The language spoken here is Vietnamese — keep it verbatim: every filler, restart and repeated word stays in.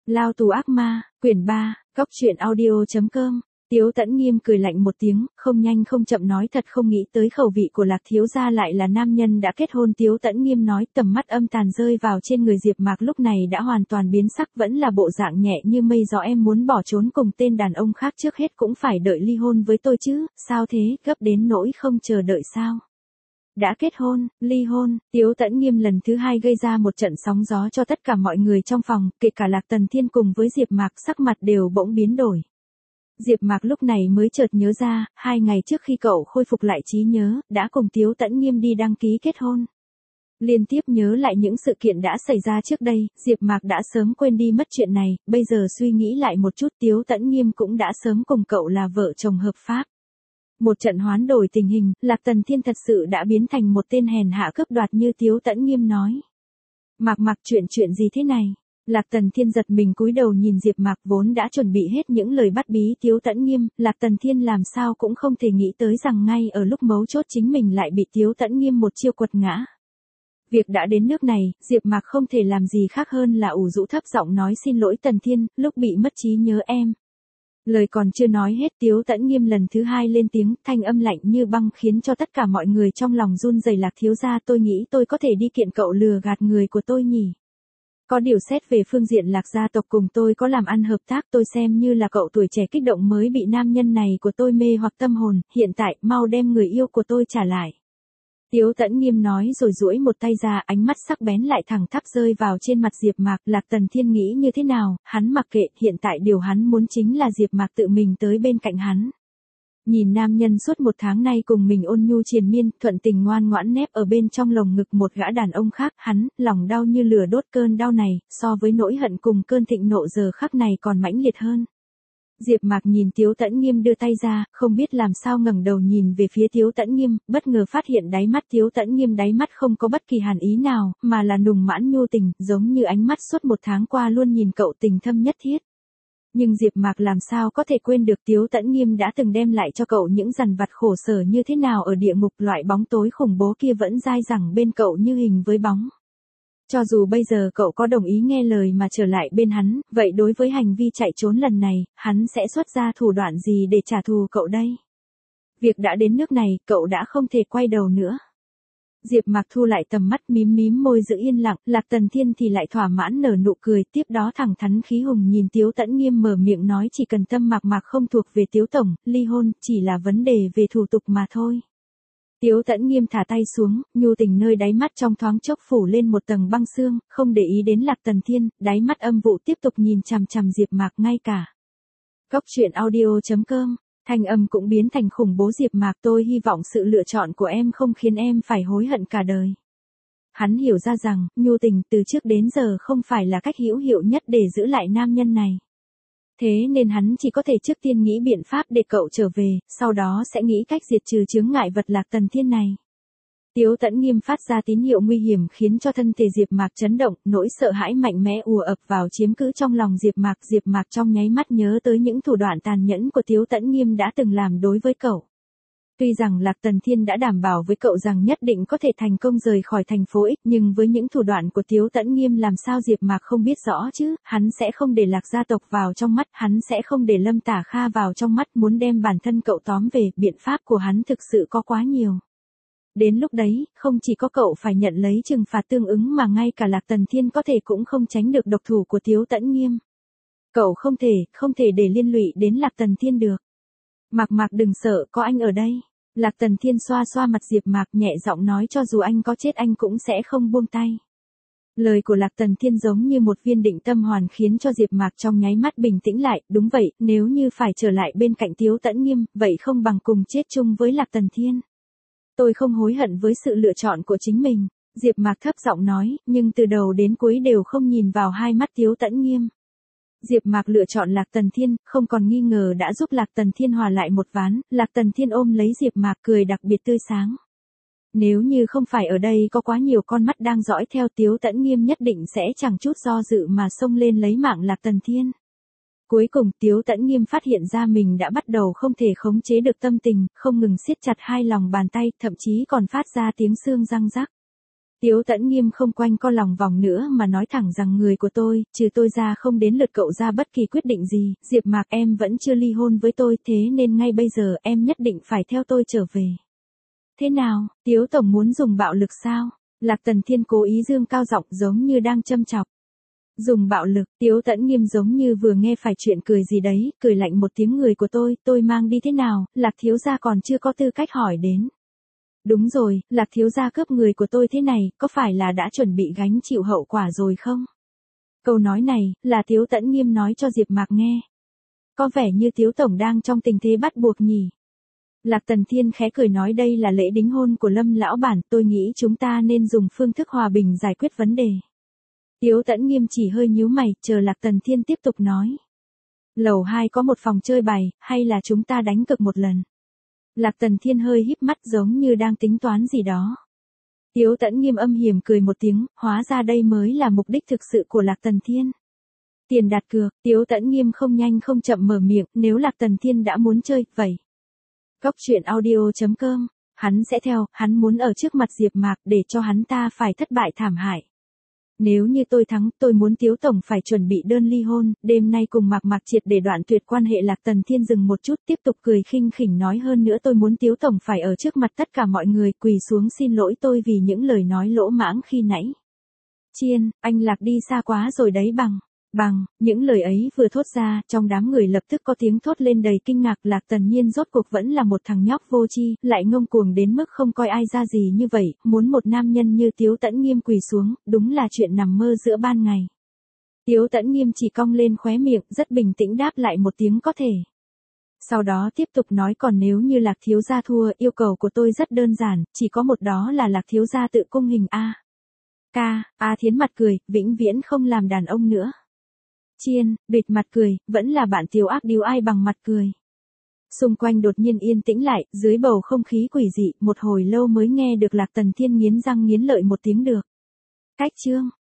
Lao tù ác ma, quyển ba, Cóc truyện audio chấm com. Tiếu Tẫn Nghiêm cười lạnh một tiếng, không nhanh không chậm nói thật không nghĩ tới khẩu vị của Lạc thiếu gia lại là nam nhân đã kết hôn. Tiếu Tẫn Nghiêm nói, tầm mắt âm tàn rơi vào trên người Diệp Mạc lúc này đã hoàn toàn biến sắc, vẫn là bộ dạng nhẹ như mây gió. Em muốn bỏ trốn cùng tên đàn ông khác, trước hết cũng phải đợi ly hôn với tôi chứ, sao thế, gấp đến nỗi không chờ đợi sao? Đã kết hôn, ly hôn, Tiếu Tẫn Nghiêm lần thứ hai gây ra một trận sóng gió cho tất cả mọi người trong phòng, kể cả Lạc Tần Thiên cùng với Diệp Mạc, sắc mặt đều bỗng biến đổi. Diệp Mạc lúc này mới chợt nhớ ra, hai ngày trước khi cậu khôi phục lại trí nhớ, đã cùng Tiếu Tẫn Nghiêm đi đăng ký kết hôn. Liên tiếp nhớ lại những sự kiện đã xảy ra trước đây, Diệp Mạc đã sớm quên đi mất chuyện này, bây giờ suy nghĩ lại một chút, Tiếu Tẫn Nghiêm cũng đã sớm cùng cậu là vợ chồng hợp pháp. Một trận hoán đổi tình hình, Lạc Tần Thiên thật sự đã biến thành một tên hèn hạ cướp đoạt như Tiếu Tẫn Nghiêm nói. Mạc Mạc, chuyện chuyện gì thế này? Lạc Tần Thiên giật mình cúi đầu nhìn Diệp Mạc, vốn đã chuẩn bị hết những lời bắt bí Tiếu Tẫn Nghiêm, Lạc Tần Thiên làm sao cũng không thể nghĩ tới rằng ngay ở lúc mấu chốt chính mình lại bị Tiếu Tẫn Nghiêm một chiêu quật ngã. Việc đã đến nước này, Diệp Mạc không thể làm gì khác hơn là ủ rũ thấp giọng nói xin lỗi Tần Thiên, lúc bị mất trí nhớ em. Lời còn chưa nói hết, Tiếu Tẫn Nghiêm lần thứ hai lên tiếng, thanh âm lạnh như băng khiến cho tất cả mọi người trong lòng run rẩy. Lạc thiếu gia, tôi nghĩ tôi có thể đi kiện cậu lừa gạt người của tôi nhỉ? Có điều xét về phương diện Lạc gia tộc cùng tôi có làm ăn hợp tác, tôi xem như là cậu tuổi trẻ kích động mới bị nam nhân này của tôi mê hoặc tâm hồn, hiện tại mau đem người yêu của tôi trả lại. Tiếu Tẫn Nghiêm nói rồi duỗi một tay ra, ánh mắt sắc bén lại thẳng tắp rơi vào trên mặt Diệp Mạc. Lạc Tần Thiên nghĩ như thế nào, hắn mặc kệ, hiện tại điều hắn muốn chính là Diệp Mạc tự mình tới bên cạnh hắn. Nhìn nam nhân suốt một tháng nay cùng mình ôn nhu triền miên, thuận tình ngoan ngoãn nép ở bên trong lồng ngực một gã đàn ông khác, hắn, lòng đau như lửa đốt. Cơn đau này, so với nỗi hận cùng cơn thịnh nộ giờ khắc này còn mãnh liệt hơn. Diệp Mạc nhìn Tiếu Tẫn Nghiêm đưa tay ra, không biết làm sao ngẩng đầu nhìn về phía Tiếu Tẫn Nghiêm, bất ngờ phát hiện đáy mắt Tiếu Tẫn Nghiêm đáy mắt không có bất kỳ hàn ý nào, mà là nùng mãn nhu tình, giống như ánh mắt suốt một tháng qua luôn nhìn cậu tình thâm nhất thiết. Nhưng Diệp Mạc làm sao có thể quên được Tiếu Tẫn Nghiêm đã từng đem lại cho cậu những dằn vặt khổ sở như thế nào ở địa ngục, loại bóng tối khủng bố kia vẫn dai dẳng bên cậu như hình với bóng. Cho dù bây giờ cậu có đồng ý nghe lời mà trở lại bên hắn, vậy đối với hành vi chạy trốn lần này, hắn sẽ xuất ra thủ đoạn gì để trả thù cậu đây? Việc đã đến nước này, cậu đã không thể quay đầu nữa. Diệp Mạc thu lại tầm mắt, mím mím môi giữ yên lặng, Lạc Tần Thiên thì lại thỏa mãn nở nụ cười, tiếp đó thẳng thắn khí hùng nhìn Tiếu Tẫn Nghiêm mở miệng nói, chỉ cần tâm Mạc Mạc không thuộc về Tiếu tổng, ly hôn chỉ là vấn đề về thủ tục mà thôi. Tiếu Tẫn Nghiêm thả tay xuống, nhu tình nơi đáy mắt trong thoáng chốc phủ lên một tầng băng xương, không để ý đến Lạc Tần Thiên, đáy mắt âm vụ tiếp tục nhìn chằm chằm Diệp Mạc. Ngay cả Cóc truyện audio chấm com, thanh âm cũng biến thành khủng bố. Diệp Mạc, tôi hy vọng sự lựa chọn của em không khiến em phải hối hận cả đời. Hắn hiểu ra rằng, nhu tình từ trước đến giờ không phải là cách hữu hiệu nhất để giữ lại nam nhân này. Thế nên hắn chỉ có thể trước tiên nghĩ biện pháp để cậu trở về, sau đó sẽ nghĩ cách diệt trừ chướng ngại vật Lạc Tần Thiên này. Tiếu Tẫn Nghiêm phát ra tín hiệu nguy hiểm khiến cho thân thể Diệp Mạc chấn động, nỗi sợ hãi mạnh mẽ ùa ập vào chiếm cứ trong lòng Diệp Mạc. Diệp Mạc trong nháy mắt nhớ tới những thủ đoạn tàn nhẫn của Tiếu Tẫn Nghiêm đã từng làm đối với cậu. Tuy rằng Lạc Tần Thiên đã đảm bảo với cậu rằng nhất định có thể thành công rời khỏi thành phố X, nhưng với những thủ đoạn của Tiếu Tẫn Nghiêm làm sao Diệp Mạc không biết rõ chứ, hắn sẽ không để Lạc gia tộc vào trong mắt, hắn sẽ không để Lâm Tả Kha vào trong mắt, muốn đem bản thân cậu tóm về, biện pháp của hắn thực sự có quá nhiều. Đến lúc đấy, không chỉ có cậu phải nhận lấy trừng phạt tương ứng mà ngay cả Lạc Tần Thiên có thể cũng không tránh được độc thủ của Tiếu Tẫn Nghiêm. Cậu không thể, không thể để liên lụy đến Lạc Tần Thiên được. Mạc Mạc đừng sợ, có anh ở đây. Lạc Tần Thiên xoa xoa mặt Diệp Mạc nhẹ giọng nói, cho dù anh có chết anh cũng sẽ không buông tay. Lời của Lạc Tần Thiên giống như một viên định tâm hoàn khiến cho Diệp Mạc trong nháy mắt bình tĩnh lại, đúng vậy, nếu như phải trở lại bên cạnh Tiếu Tẫn Nghiêm, vậy không bằng cùng chết chung với Lạc Tần Thiên. Tôi không hối hận với sự lựa chọn của chính mình, Diệp Mạc thấp giọng nói, nhưng từ đầu đến cuối đều không nhìn vào hai mắt Tiếu Tẫn Nghiêm. Diệp Mạc lựa chọn Lạc Tần Thiên, không còn nghi ngờ đã giúp Lạc Tần Thiên hòa lại một ván. Lạc Tần Thiên ôm lấy Diệp Mạc cười đặc biệt tươi sáng. Nếu như không phải ở đây có quá nhiều con mắt đang dõi theo, Tiếu Tẫn Nghiêm nhất định sẽ chẳng chút do dự mà xông lên lấy mạng Lạc Tần Thiên. Cuối cùng Tiếu Tẫn Nghiêm phát hiện ra mình đã bắt đầu không thể khống chế được tâm tình, không ngừng siết chặt hai lòng bàn tay, thậm chí còn phát ra tiếng xương răng rắc. Tiếu Tẫn Nghiêm không quanh co lòng vòng nữa mà nói thẳng rằng người của tôi, trừ tôi ra không đến lượt cậu ra bất kỳ quyết định gì, Diệp Mạc em vẫn chưa ly hôn với tôi, thế nên ngay bây giờ em nhất định phải theo tôi trở về. Thế nào, Tiếu Tổng muốn dùng bạo lực sao? Lạc Tần Thiên cố ý dương cao giọng giống như đang châm chọc. Dùng bạo lực, Tiếu Tẫn Nghiêm giống như vừa nghe phải chuyện cười gì đấy, cười lạnh một tiếng người của tôi, tôi mang đi thế nào, Lạc thiếu gia còn chưa có tư cách hỏi đến. Đúng rồi, Lạc thiếu gia cướp người của tôi thế này, có phải là đã chuẩn bị gánh chịu hậu quả rồi không? Câu nói này, là Tiếu Tẫn Nghiêm nói cho Diệp Mạc nghe. Có vẻ như Tiếu Tổng đang trong tình thế bắt buộc nhỉ. Lạc Tần Thiên khẽ cười nói đây là lễ đính hôn của Lâm lão bản, tôi nghĩ chúng ta nên dùng phương thức hòa bình giải quyết vấn đề. Tiếu Tẫn Nghiêm chỉ hơi nhíu mày, chờ Lạc Tần Thiên tiếp tục nói. Lầu hai có một phòng chơi bài, hay là chúng ta đánh cược một lần? Lạc Tần Thiên hơi híp mắt giống như đang tính toán gì đó. Tiếu Tẫn Nghiêm âm hiểm cười một tiếng, hóa ra đây mới là mục đích thực sự của Lạc Tần Thiên. Tiền đặt cược, Tiếu Tẫn Nghiêm không nhanh không chậm mở miệng, nếu Lạc Tần Thiên đã muốn chơi, vậy. Cốc truyện audio chấm com, hắn sẽ theo, hắn muốn ở trước mặt Diệp Mạc để cho hắn ta phải thất bại thảm hại. Nếu như tôi thắng, tôi muốn Tiếu Tổng phải chuẩn bị đơn ly hôn, đêm nay cùng Mạc Mạc triệt để đoạn tuyệt quan hệ. Lạc Tần Thiên dừng một chút tiếp tục cười khinh khỉnh nói hơn nữa tôi muốn Tiếu Tổng phải ở trước mặt tất cả mọi người quỳ xuống xin lỗi tôi vì những lời nói lỗ mãng khi nãy. Chiên, anh Lạc đi xa quá rồi đấy bằng. Bằng, những lời ấy vừa thốt ra, trong đám người lập tức có tiếng thốt lên đầy kinh ngạc. Lạc Tần Nhiên rốt cuộc vẫn là một thằng nhóc vô tri, lại ngông cuồng đến mức không coi ai ra gì như vậy, muốn một nam nhân như Tiếu Tẫn Nghiêm quỳ xuống, đúng là chuyện nằm mơ giữa ban ngày. Tiếu Tẫn Nghiêm chỉ cong lên khóe miệng, rất bình tĩnh đáp lại một tiếng có thể. Sau đó tiếp tục nói còn nếu như Lạc thiếu gia thua, yêu cầu của tôi rất đơn giản, chỉ có một đó là Lạc thiếu gia tự cung hình A. Ca, A Thiến mặt cười, vĩnh viễn không làm đàn ông nữa. Chiên, bịt mặt cười, vẫn là bạn Tiếu ác điếu ai bằng mặt cười. Xung quanh đột nhiên yên tĩnh lại, dưới bầu không khí quỷ dị, một hồi lâu mới nghe được Lạc Tần Thiên nghiến răng nghiến lợi một tiếng được. Cách chương.